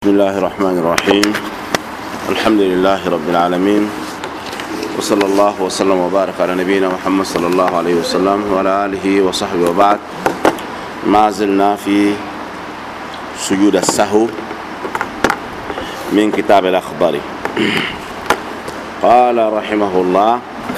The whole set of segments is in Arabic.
بسم الله الرحمن الرحيم. الحمد لله رب العالمين، وصلى الله وسلم وبارك على نبينا محمد صلى الله عليه وسلم وعلى آله وصحبه وبعد. ما زلنا في سجود السهو من كتاب الأخبار. قال رحمه الله: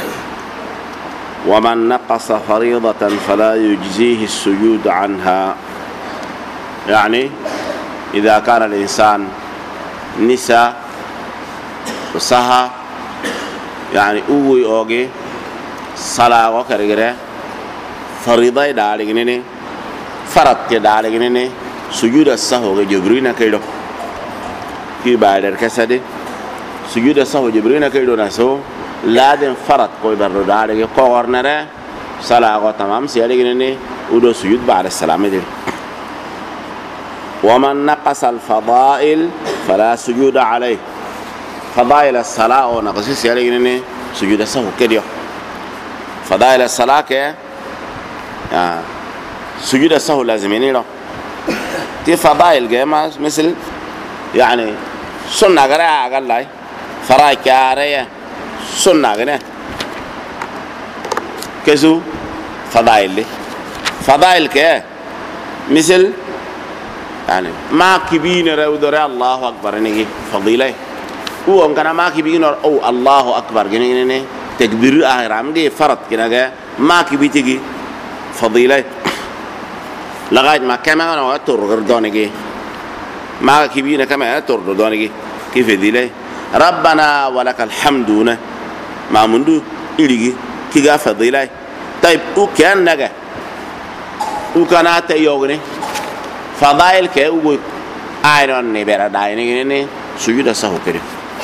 ومن نقص فريضة فلا يجزيه السجود عنها. يعني إذا كان الإنسان نسى وسهى يعني أوي أوجي صلاة وكرجرة فريضة دارجنني فرض دارجنني سجود السهو جبريل كيلو كي بعد الكسد سجود السهو جبريل كيلو نسو لازم فرض كوي برو دارجي قارنره صلاة وتمام سيارجنني ودو سجود بعد السلام دي. ومن نقص الفضائل فلا سجود عليه. فضائل الصلاة ونقص سيارجنني سجود السهو كديو. فضائل الصلاة كه سجود السهو لازميني له. تي فضائل جماعة مثل يعني سنة غير أقل لاي فرائض كارية سنة غير كسو فضائل كه مثل يعني ما كبين رودر الله أكبر نيجي فضيلة هو أمكن ما كبين أو الله أكبر جنينه تكبير أهرام دي فرض كنا جا ما كبي تيجي فضيلة لغاية ما كمان أنا أتور دونيجي ما كبينا كمان أتور دونيجي كيف فضيلة ربنا ولك الحمد ما منو إليجي كيجا فضيلة. طيب وكان نجا وكان أتيوغني فضائل كه و ايرون نبرا داينه سجود السهو كده.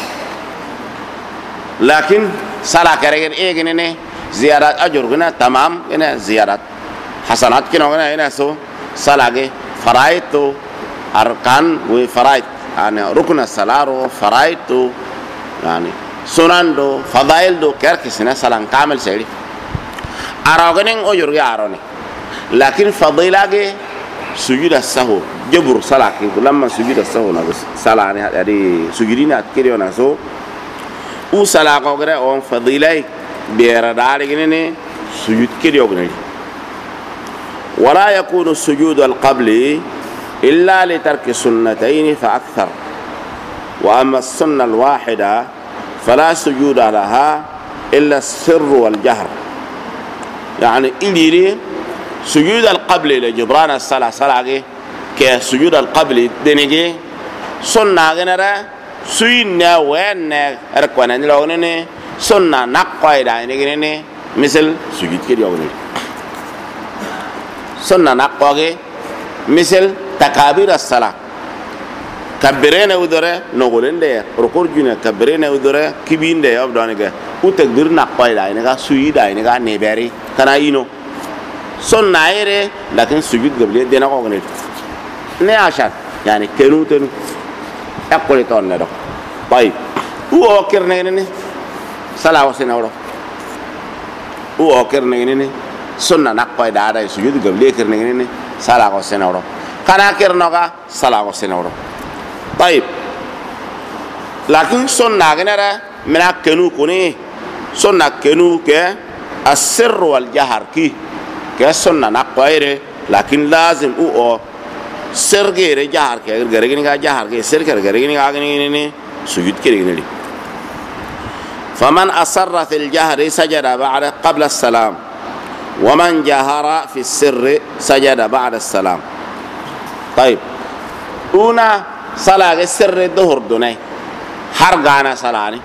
لكن صلاه كرين ايغنه زيارات اجر غنا تمام هنا زيارات حسنات كده هنا سو صلاه فرائض اركان وفرائض يعني ركن الصلاه فرائض يعني سنن دو فضائل دو كركسنا صلاه كامل سيري اراغنين اجر غاروني. لكن فضيله سجود السهو جبر صلاة لما سجود السهو نقص صلاة يعني سجودين أتكلم ناسو أو صلاة كوكرة أو فضيلة بيردار جنني سجود كده يغني. ولا يكون السجود القبلي إلا لترك السنتين فأكثر. وأما السنة الواحدة فلا سجود لها إلا السر والجهر. يعني إلي سجود القبل لجبران الصلاة صلاة كسجود القبل دينجي سنة غنرا سوينا وين ركوانا نلوني سنة نقوى داينجي مثل سجود كده يغني. سنة نقوى مثل تكابير الصلاة كبرين ودره نقولين ده ركور جنا كبرين ودره كبين ده أبدانيك وتكبير نقوى داينجا سوي داينجا نبري كنا ينو سنة غيره لكن سجود قبليه دينا قاعدين نه عشان يعني كانوا أقول تون له. طيب هو أكر نيني صلاة وسنة ورا هو أكر نيني سنة نقوى دارا سجود قبليه أكر نيني صلاة وسنة ورا كنا أكر نوكا صلاة وسنة ورا. طيب لكن سنة غيره من كانوا كوني سنة كانوا كالسر والجهر كي كسنة نقويره لكن لازم أو سرقة جهر كغرغرين جهر كسرقة غرغرين كأغنيني سجود كريني. فمن أصر في الجهر سجد بعد قبل السلام ومن جهر في السر سجد بعد السلام. طيب هنا صلاة السر الظهر دوني حرقانا صلاة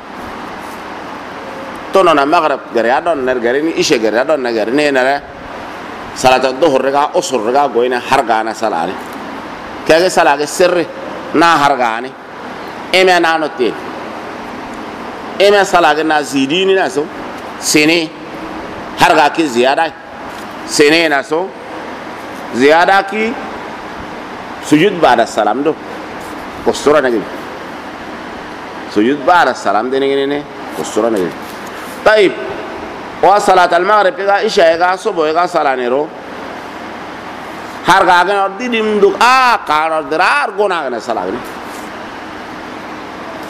توننا مغرب غريادون نرغريني إيش غريادون نرغريني نرى صلاة الظهر رجع أسر رجع قوينا حرقانا صلاة كذا صلاة السر نا حرقاني إما نانوتين إما صلاة النازيدين ناسو سنة حرقا كي زيادة سنة ناسو زيادة كي سجود بعد السلام دو كسرة نجيب سجود بعد السلام ده نجيني كسرة نجيب. طيب وصلاة المغرب كذا إشاء كذا صبح كذا صلاة نيرو هرجع كنا أردي دم دوك كارو درار كونا كنا صلاة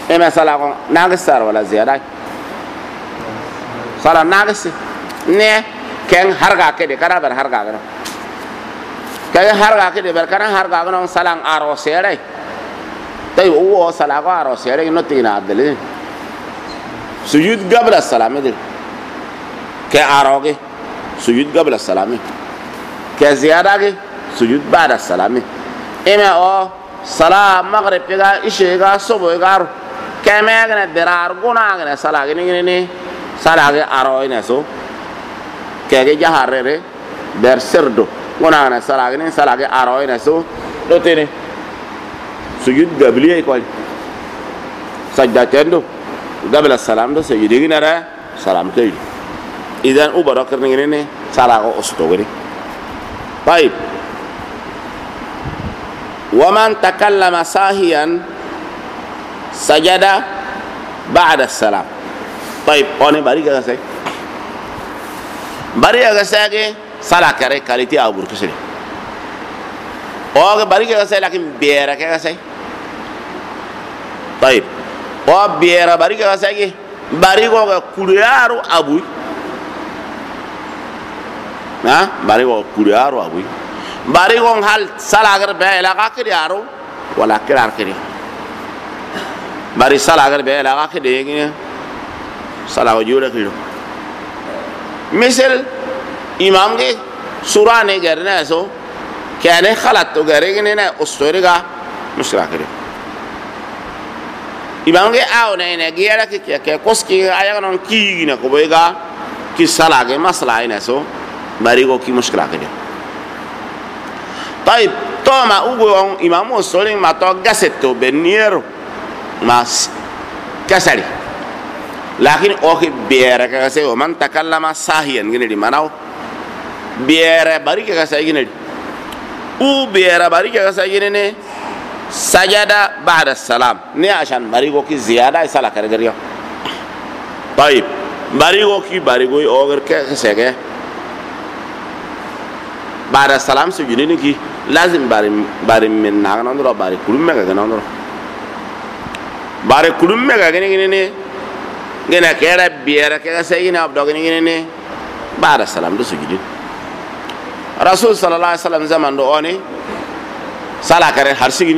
ema sala ko nagis sar wala ziyada sala nagis ne ken harga ke de kara bar harga ga kay harga ke de bar kana harga ga salang aro sere tay o sala ko aro sere no tina adle sujud qabla salam de ke aro ge sujud qabla salam ke ziyada ge sujud ba'da salam ema o sala maghrib ga ishe ga subu ga keme ga derar guna ga sala ga ni sala ga aro ina so ke ga jaharre ber serdo guna ga sala ga aro ina so do tene sujud qabli ko sajda tendo qabla salam do sujud gina ra salam tay idan ubarakar ni sala ga usto gari طيب ومن تكلم ساهيا سجد بعد السلام طيب انا بارك اسي بارك اسي صلاه كره كاليتي ابور كسري او بارك اسي لكن بيرك اسي طيب او بيرا بارك اسي بارك كوريارو ابوي ها بارك كوريارو ابوي bari gong hal salagar be la ka kiriaro wala kirar kiri bari salagar be la ka kide ngi salago jura kiro misal imam ge sura ne garna so kane khalat to gare ngi ne ustori ga mushra kiri imam ge aw ne gira ke koski aya non ki ne ko be ga ki salage masla ina so bari go ki mushkila kiri طيب توما اوغو امام مسلم ما تو غاسيتو بنيرو ما كسري لكن اوكي بيرك كسي ومن تكلم ساهيا غني مناو بير باريك كسي غني او بير باريك كسي غني سجد بعد السلام ني عشان باريكو كي زياده صلاه كرغريو طيب باريكو اوغر كسي بعد السلام سجدني كي لازم باري من ناغنا باري كلهم مغا غنا باري كلهم مغا غني غنا كيرا بيرا كيرا سينا عبد غني بعد السلام دو سجد رسول صلى الله عليه وسلم زمان دو اوني صلاه كره هرسيغني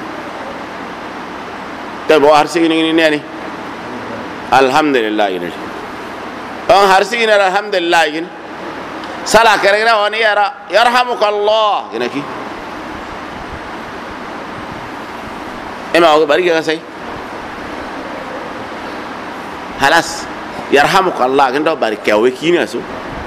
تبو هرسيغني ني الحمد لله ين ان هرسيغني الحمد لله ين صلاة كريرة واني يرحمك الله هناكي اما اقول بارك يا سي خلاص يرحمك الله كنت بارك يا وكينا سو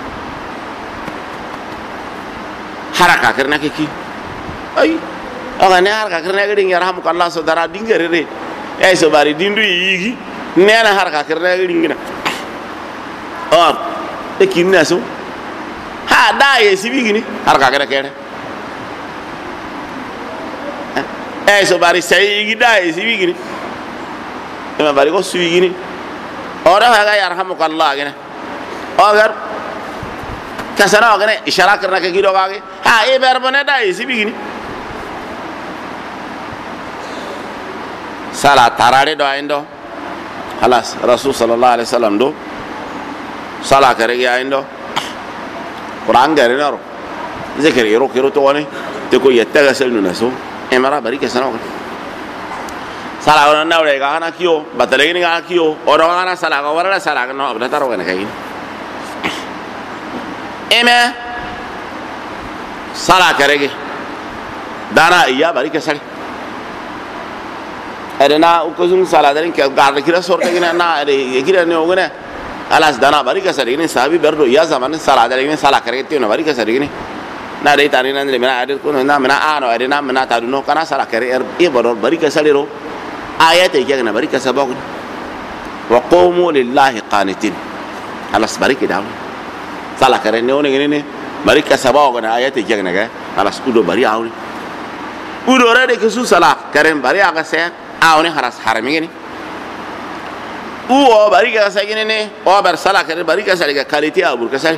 حركة كرنا كي اي اغاني حركة كرنا كي يرحمك الله سو دارا دينغري ري اي سو باري ديندو ييغي نينا حركة كرنا كي دينغنا اور اكينا سو ha da ye sibi gini har ka kere so bari sai gi da ye sibi gini ma bari ko sibi gini ora ha ga yarhamukallah gina agar kasara gane ishara karna ke giro ga ha e ber bone da ye sibi gini sala tarare do aindo halas rasul sallallahu alaihi wasallam do sala kare ga aindo Quran gari naro zikir yero kiro to wani te ko yetta gasel nu naso emara bari ke sana sala wana na ore ga na kiyo batale ni ga kiyo ora ga na sala ga wala sala ga no abda taro ga na kai eme sala karege dana iya bari ke sari adana ukuzum sala darin ke ga kira sorte gina na ade kira ne ogene alas dana bari ka sari ni sabi berdo ya zaman sala dare ni sala kare ti no bari ka sari ni na dai tani nan le mena ade ko na mena ano ade na mena ta duno kana sala kare e baro bari ka sari ro ayate ke na bari ka sabaku wa qumu lillahi qanitin alas bari ke dawo sala kare ne oni ni bari ka sabaku na ayate ke na ga alas udo bari awni udo re de ke su sala kare bari aga se awni haras harami ni o bari ka sa gine ne o bar sala kare bari ka sa ga kaliti abur ka sa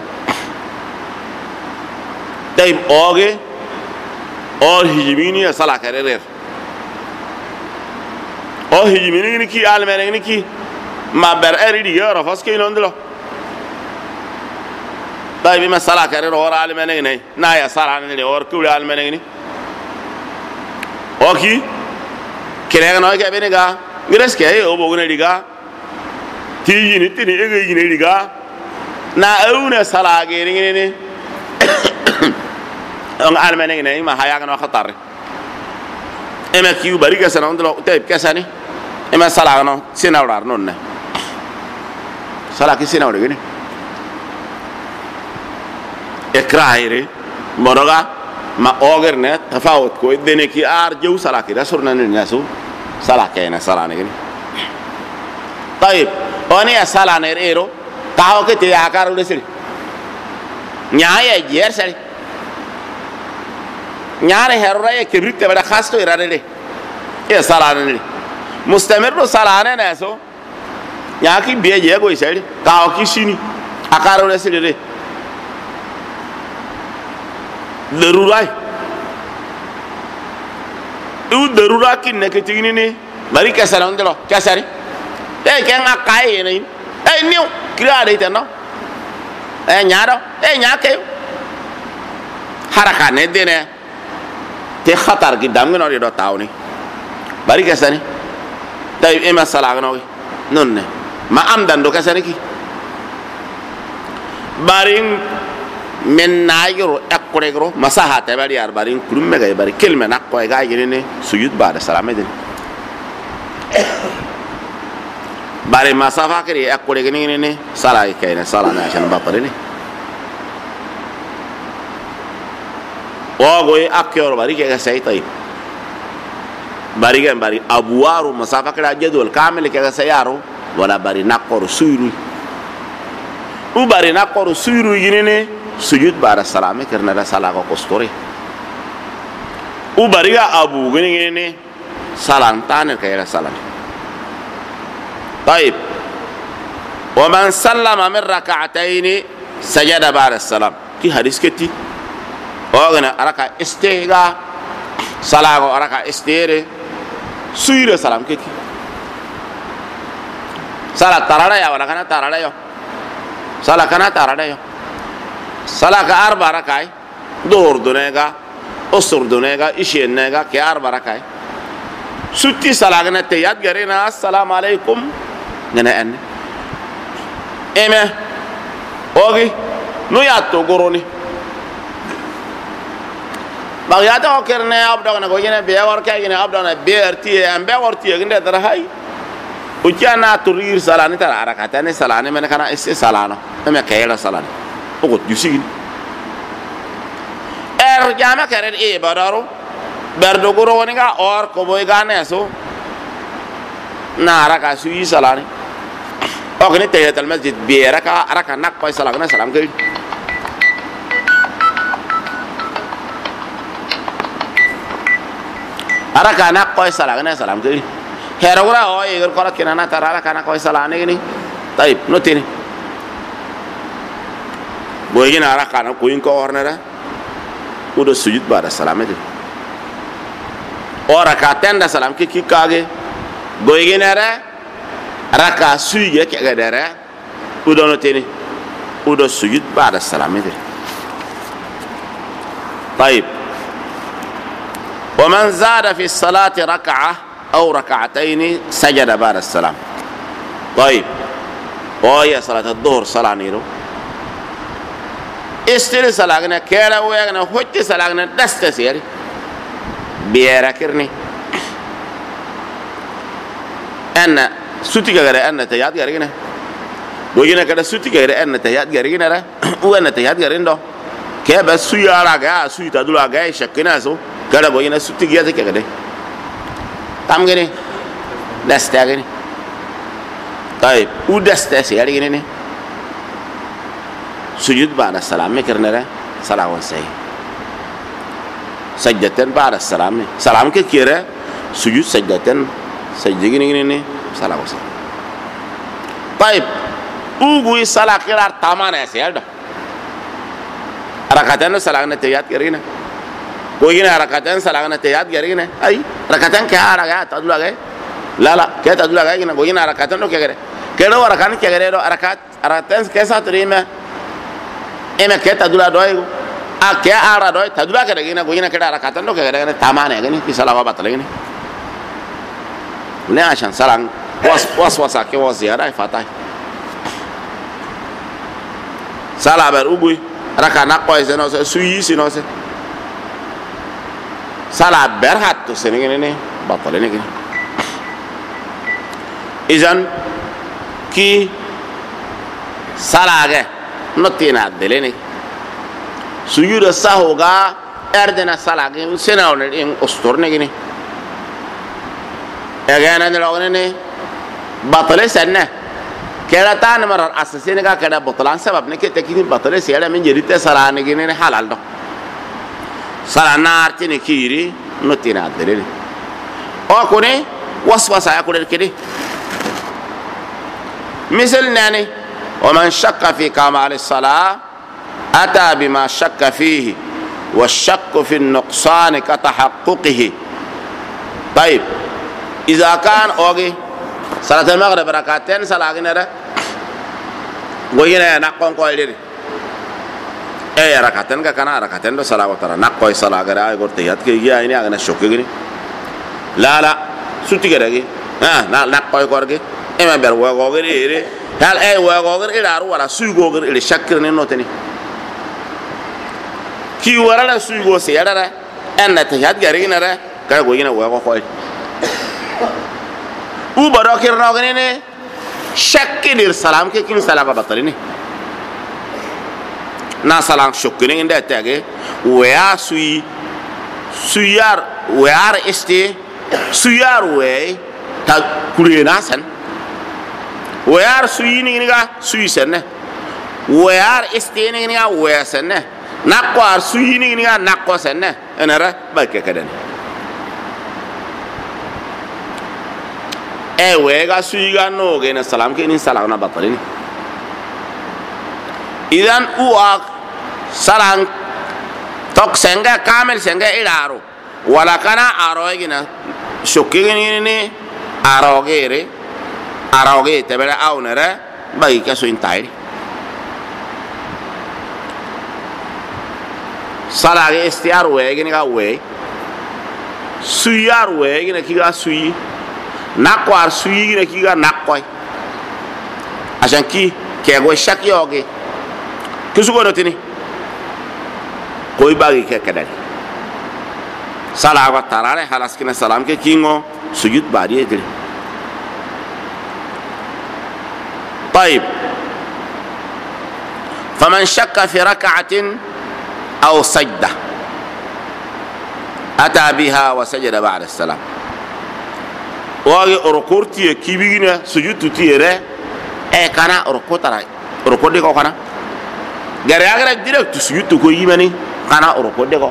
tay oge or hijimini sala kare re o hijimini ki almene ki ma ber eri di yoro foske inondlo dai bi masala kare ro almene ne na ya sala ne or kul almene ni oki kire no ke bene ga greske e o bogune diga ti yini tini e ga yini diga na auna sala ge ni on almene ne ma haya no khatar ema ki bari ka sana ndlo te kesani ema sala no sina urar non ne sala ki sina urar ni ekraire monoga ma oger ne tafawut ko dene ki ar jew sala ki rasulna ne nasu sala kayna sala ne ni tayib oni sala ne ero taw ke te yakar lesri nyaaya jer sari nyaare herra e kibrit bada khasto irade de e sala ne mustamirru sala ne naso nyaaki biye je go isari taw ki sini akaro lesri de darurai u darura kin ne ke tigini ne bari kasara ndelo kasari e ken akai ne e niu kriade itano e nyaado e nyaake haraka ne dene te khatar gi dam no do tawni bari kasani tay e masala no non ne ma am dan do kasani ki bari men nayro akkuregro masaha ta bari arbarin kurumme ga bari kelme nakko ga yene sujud ba'da salam edin bari masafa kare akkureg ni ne sala kayna sala na shan batari ne o goy akyor bari ke sai tay bari ga bari abwaru masafa kare jadwal kamil ke ga sayaro wala bari nakko suyru u bari nakko suyru yine ne sujud ba'da salam karena ada salah ko kostore u bariga abu gini ne salam tane kaya salam طيب ومن سلم من ركعتين سجد بعد السلام في حديث كتي وغنا ركع استيغا صلاه ركع استيره سويره سلام كتي صلاه ترادا يا ولا كان ترادا يا صلاه كان ترادا يا صلاه اربع ركعات ظهر دونيغا اسر دونيغا اشينيغا كي اربع ركعات سوتي صلاه كان تيات غرينا السلام عليكم ngene en eme ogi no yatto goroni ba yata o kerne abdo na go yene be war kay yene abdo na berti en be warti ngende dara hay o jana to rir salani tara arakata ne salani men kana isse salano eme kayela salani o go yusigin jama kare e badaro berdo goro woni ga or ko boy ga ne so na araka su yi salani o gni tahiyatul masjid bi araka nak ko salagna salam kay araka nak ko salagna salam kay hero gura o e gor korat kinana tarala kana ko salane ni tayib notini boy gina araka na ko in ko ornera udo sujud ba'da salam de ora ka tenda salam ki kage boy gina raka suye ke gadara udo notini udo sujud ba'da salam de طيب ومن زاد في الصلاة ركعة أو ركعتين سجد بعد السلام طيب وهي صلاة الظهر صلاة نيرو استري صلاة كيلا ويغنا حج صلاة دست سيري بيرا كرني أن سوتي كغير أن تيات غيرنا بوجينا كده سوتي كغير أن تيات غيرنا را وأن تيات غيرنا كيف بس سوي على جا سوي تدل على جا شكنا سو كده بوجينا سوتي جيا كده تام غني دست غني طيب ودست سيري غني سجود بعد السلام كرنا را سلام وسعي سجدتين بعد السلام سلام كيرا سجود سجدتين سجدين غني سلام وسعي طيب وغوي صلاة كرار تمانة سيالدا ركعتين صلاة نتيات كرينا ويجينا ركعتين صلاة نتيات كرينا أي ركعتين كهارا تدلوا كه la ke ta dula ga ina go ina rakatan do kegere ke do rakan kegere do aratan ke sa trima ema ke ta dula do a ke ara do ta dula kegere ina go ina ke rakatan do kegere tamane gani ki sala wa batale gani ne ashan salang was ke was ziyara fatai sala ber ugui rakana ko seno se suyi sino se sala ber hatto senengene ne batale ne izan ki salage notina delene suyuda sahoga erdena salage senawne in ostorne gini egana ne logene ne batale sanne kera tan mar asasine ga kada botalan sabab ne ke tekini batale sera men jerite salane gini ne halal do salana artine kiri notina delene o kone waswasa ya kure kidi مثل ناني ومن شك في كمال الصلاة أتى بما شك فيه والشك في النقصان كتحققه. طيب إذا كان أوجي صلاة المغرب ركعتين صلاة غيره وينا نقون قويلري أي ركعتين كنا ركعتين دو صلاة وترى نقوي صلاة غيره يقول تيات كي يا إني أغنى شوك غيري لا سوتي غيره نقوي كورغي ema ber wa gogere ere hal wa gogere ira ru wala suy gogere ire shakir ne notani ki wala la suy go se yara en na tahiyat gari na ra ka go ina wa go khoy u baro kir no gane ne shakir salam ke kin salama batali ne na salam shukri ne nda tage wa suyar este suyar we ta kurena san wayar suyini ga suyi senne wayar isteni ga waya senne naqwar suyini ga naqwa senne enara balke kadan wega suyi ga no ge na salam ke ni salam na batalini idan uak salam tok senga kamel senga ilaro wala kana aroygina shokigini ni arogere aroge tebere aunere bagi kaso intairi salage istiar we gini ga we suyar we gini ki ga suyi nakwar suyi gini ki ga nakkoy asan ki kego shaki yoge kisugo dotini koy bagi ke kadari salaga tarare halas kina salam ke kingo sujud bari edri. طيب فمن شك في ركعة أو سجدة أتى بها وسجد بعد السلام واغي ركورتي كيبينا سجود تيره كان ركو ترى ركو ديكو كان غير اغرا ديريكت سجود تو يمني كان ركو ديكو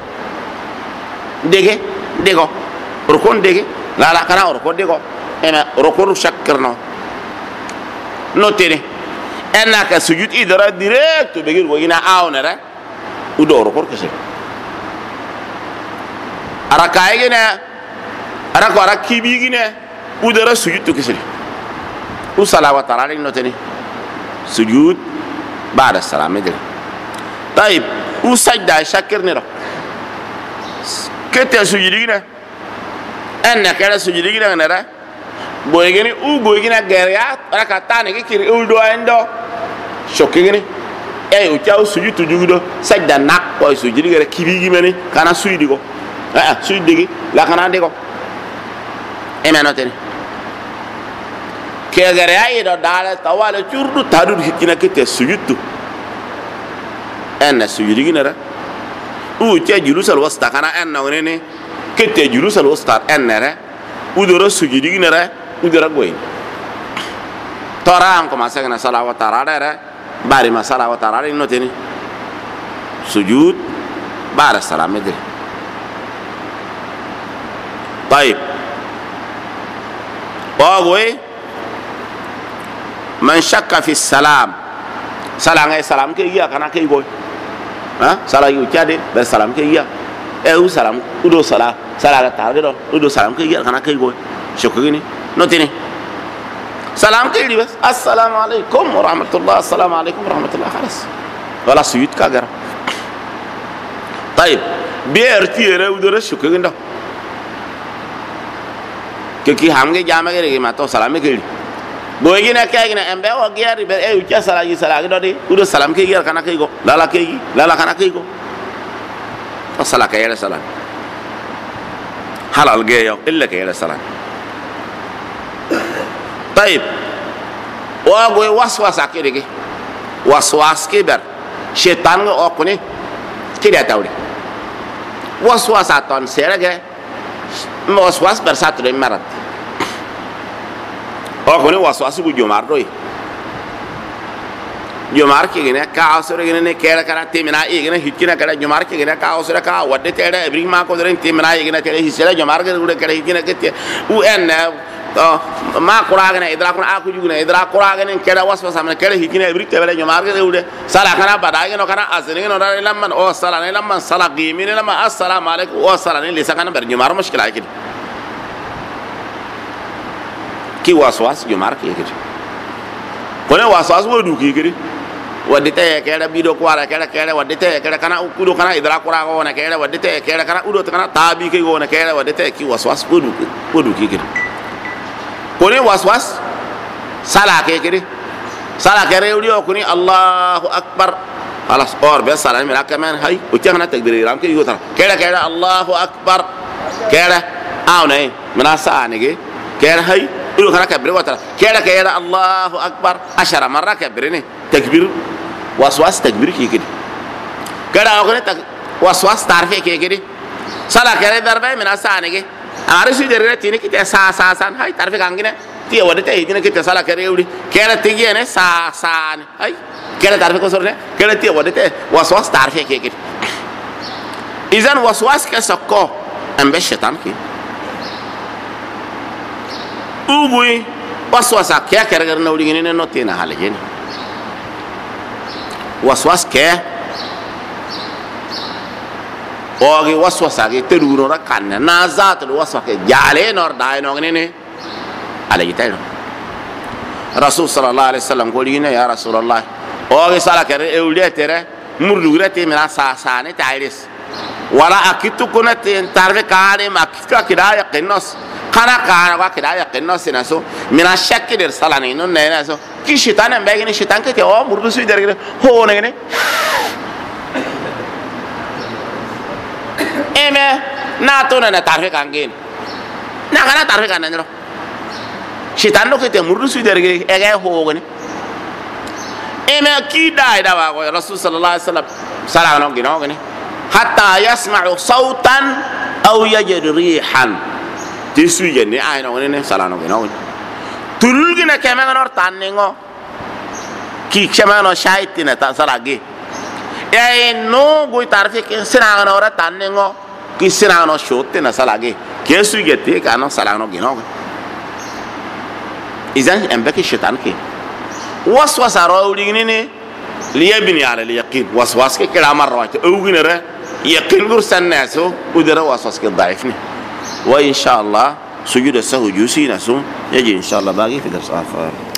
ديكو ركو ديكو لا كان ركو ديكو انا ركو شكرنا notene enna ka sujud idara direct begir wogina awnere udoro kor kese araka egene arako arakibi gine udara sujud to kese usala wa taala notene sujud ba'da salam edel tayib usajda shakir ne kete sujud gine enna kala sujud gine nera boygeni boygina geria rakatane ke kiri uldo endo shokigini u chaw sujud tujudo sajda nak ko sujud gere kibigi meni kana suydigo suydigi la kana digo menotene ke geria ido dala tawala curdu tadu hikina kete sujud enna sujudigi nara cha julusal wasta kana enna ngene kete julusal wasta ennere udoro sujudigi nara udara goy tora an commencer na salawat tarara bari ma salawat tarara noteni sujud bara salam edri. طيب واغوي من شك في السلام salam ke iya kana ke goy sala yu tiade ber salam ke iya salam udo sala ga tarde do udo salam ke iya kana ke goy shokogini نوتيني سلام كيدي بس السلام عليكم ورحمة الله السلام عليكم ورحمة الله خلاص ولا سيوت كاغر طيب بيرتي رودر شكرا كي همغي جامع كي ما تو سلام كيدي بوينا كاينا امبا وغيار بي اي وجا سلاجي سلاجي دودي ودو سلام كي غير كانا كيغو لا لا كانا كيغو السلام كير سلام حلال جايو الا كير سلام طيب واغوي وسواس كيدي وسواس كبر شيطان اوكني كيدا تاوري وسواس اتون سيرغه وسواس برساتو مرات اوكني وسواس بو جومار دوي جومار كيغنا كاوسر غنا كيرا كرا تيمنا ايغنا هيتكنا كرا جومار كيغنا كاوسر كا ودي تيدا ابريما كو درين تيمنا ايغنا تيدا هيسلا جومار كرا كرا هيتكنا كتي او ان ما قراغنا ادرا كنا اكو جوغنا ادرا قراغنا كدا وسوسا من كدا هيتكنا ابري تيدا جومار كرا ود سلا كنا بداغنا كنا ازنين نور لمن او سلا لمن سلا قيمين لما السلام عليكم او سلا لسا كنا بر جومار مشكله كده كي وسواس جومار كيغي كنا وسواس ودو كيغي wadite kera bido kwara kera wadite kera kana ukudo kana idra kura ko na kera wadite kera kana udo kana tabi ke go na kera wadite ki waswas podu ki kiri kone waswas sala ke kiri sala kere udi okuni Allahu akbar alas or be sala mi rakaman hay o kana takbir ram ke yota kera Allahu akbar kera awnai manasa ne ke kera hay udo kana kabir wata kera Allahu akbar 10 marra kabirni takbir وسواس تكبير كده كده اغني وسواس تعرفي كده سلا كده ضربه من اسانه كده عارف يدري تيني كده سان هاي تعرفي كانغنا تي ودته هيدنا كده سلا كده يودي كده تيجي انا سان هاي كده تعرفي كسرنا كده تي ودته وسواس تعرفي كده اذا وسواس كسكو ام بالشيطان كده اوبوي وسواس كده نودي ني نوتينا حالجين waswas ke ogi waswasa ke teruro ra kanna nazat waswa ke jale nor dai no ne ala yitay rasul sallallahu alaihi wasallam ko dina ya rasulullah ogi sala ke ewle tere murdugre te mena sa ne tayris wala akitu kunat tarve kare makka kidaya qinnas kana wa kidaya qinnas naso mina shakki der salani non ne naso ki shaitan am bagini shaitan ke o murdu sui dergre ho ne eme na to na tarfe kangin na kana tarfe kanan ro shaitan lo ke te murdu sui dergre ege ho ne eme ki dai da wa ko rasul sallallahu alaihi wasallam sala no gino ne hatta yasma'u sautan aw yajid rihan tisu yene ay no ne sala no gino tulgina kemenor tanningo ki kemano shaitina ta salagi e no gui tarfi ke sinano ora tanningo ki sinano shotte salagi kesu gette kano salano gino izan embeki shaitan ki waswasa rawdini ne liyabni ala al-yaqin waswas ke kala marrat awginara yaqin gursan naso udara waswas ke daifni wa insha Allah سجود السهو جوسي نسو يجي إن شاء الله باقي في درس آخر.